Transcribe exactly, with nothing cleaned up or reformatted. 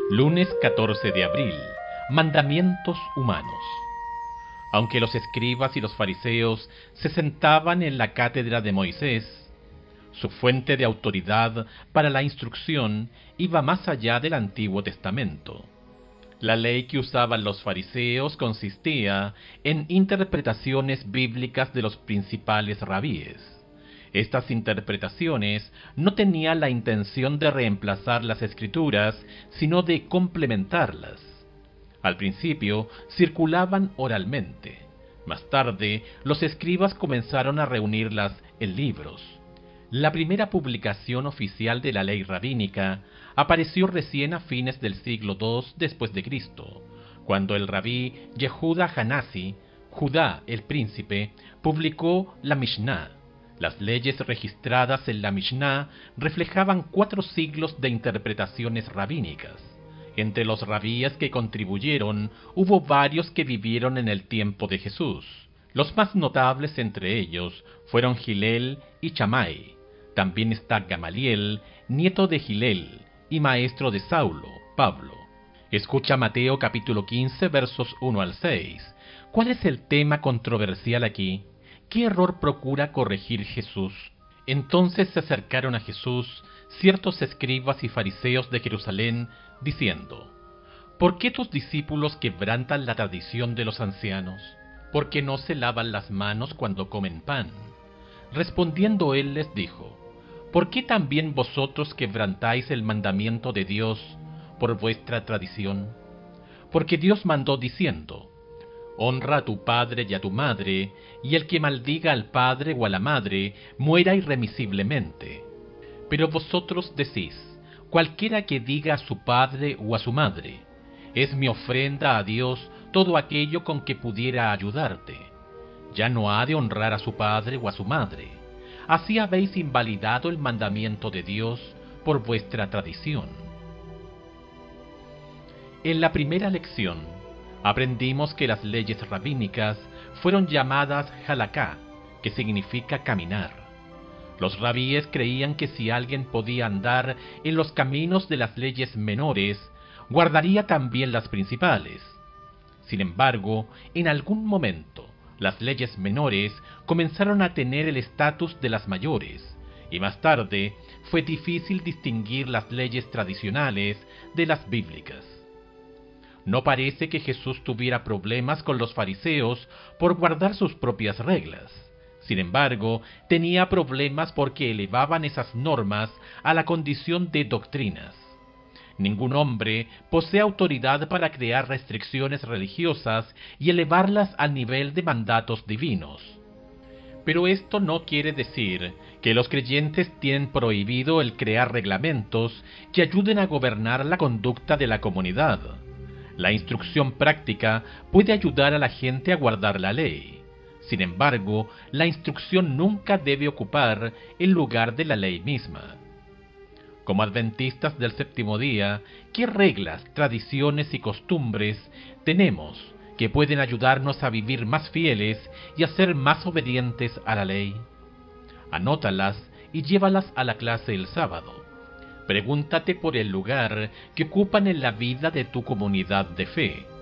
Lunes catorce de abril. Mandamientos humanos. Aunque los escribas y los fariseos se sentaban en la cátedra de Moisés, su fuente de autoridad para la instrucción iba más allá del Antiguo Testamento. La ley que usaban los fariseos consistía en interpretaciones bíblicas de los principales rabíes. Estas interpretaciones no tenían la intención de reemplazar las Escrituras, sino de complementarlas. Al principio circulaban oralmente. Más tarde, los escribas comenzaron a reunirlas en libros. La primera publicación oficial de la ley rabínica apareció recién a fines del siglo segundo después de Cristo, cuando el rabí Yehuda Hanasi, Judá el príncipe, publicó la Mishnah. Las leyes registradas en la Mishnah reflejaban cuatro siglos de interpretaciones rabínicas. Entre los rabíes que contribuyeron, hubo varios que vivieron en el tiempo de Jesús. Los más notables entre ellos fueron Gilel y Chamai. También está Gamaliel, nieto de Gilel y maestro de Saulo, Pablo. Escucha Mateo capítulo quince, versos uno al seis. ¿Cuál es el tema controversial aquí? ¿Qué error procura corregir Jesús? Entonces se acercaron a Jesús ciertos escribas y fariseos de Jerusalén, diciendo: ¿Por qué tus discípulos quebrantan la tradición de los ancianos? ¿Por qué no se lavan las manos cuando comen pan? Respondiendo él les dijo: ¿Por qué también vosotros quebrantáis el mandamiento de Dios por vuestra tradición? Porque Dios mandó diciendo: Honra a tu padre y a tu madre, y el que maldiga al padre o a la madre, muera irremisiblemente. Pero vosotros decís: cualquiera que diga a su padre o a su madre, es mi ofrenda a Dios todo aquello con que pudiera ayudarte, ya no ha de honrar a su padre o a su madre. Así habéis invalidado el mandamiento de Dios por vuestra tradición. En la primera lección, aprendimos que las leyes rabínicas fueron llamadas halaká, que significa caminar. Los rabíes creían que si alguien podía andar en los caminos de las leyes menores, guardaría también las principales. Sin embargo, en algún momento, las leyes menores comenzaron a tener el estatus de las mayores, y más tarde fue difícil distinguir las leyes tradicionales de las bíblicas. No parece que Jesús tuviera problemas con los fariseos por guardar sus propias reglas. Sin embargo, tenía problemas porque elevaban esas normas a la condición de doctrinas. Ningún hombre posee autoridad para crear restricciones religiosas y elevarlas al nivel de mandatos divinos. Pero esto no quiere decir que los creyentes tienen prohibido el crear reglamentos que ayuden a gobernar la conducta de la comunidad. La instrucción práctica puede ayudar a la gente a guardar la ley. Sin embargo, la instrucción nunca debe ocupar el lugar de la ley misma. Como adventistas del séptimo día, ¿qué reglas, tradiciones y costumbres tenemos que pueden ayudarnos a vivir más fieles y a ser más obedientes a la ley? Anótalas y llévalas a la clase el sábado. Pregúntate por el lugar que ocupan en la vida de tu comunidad de fe.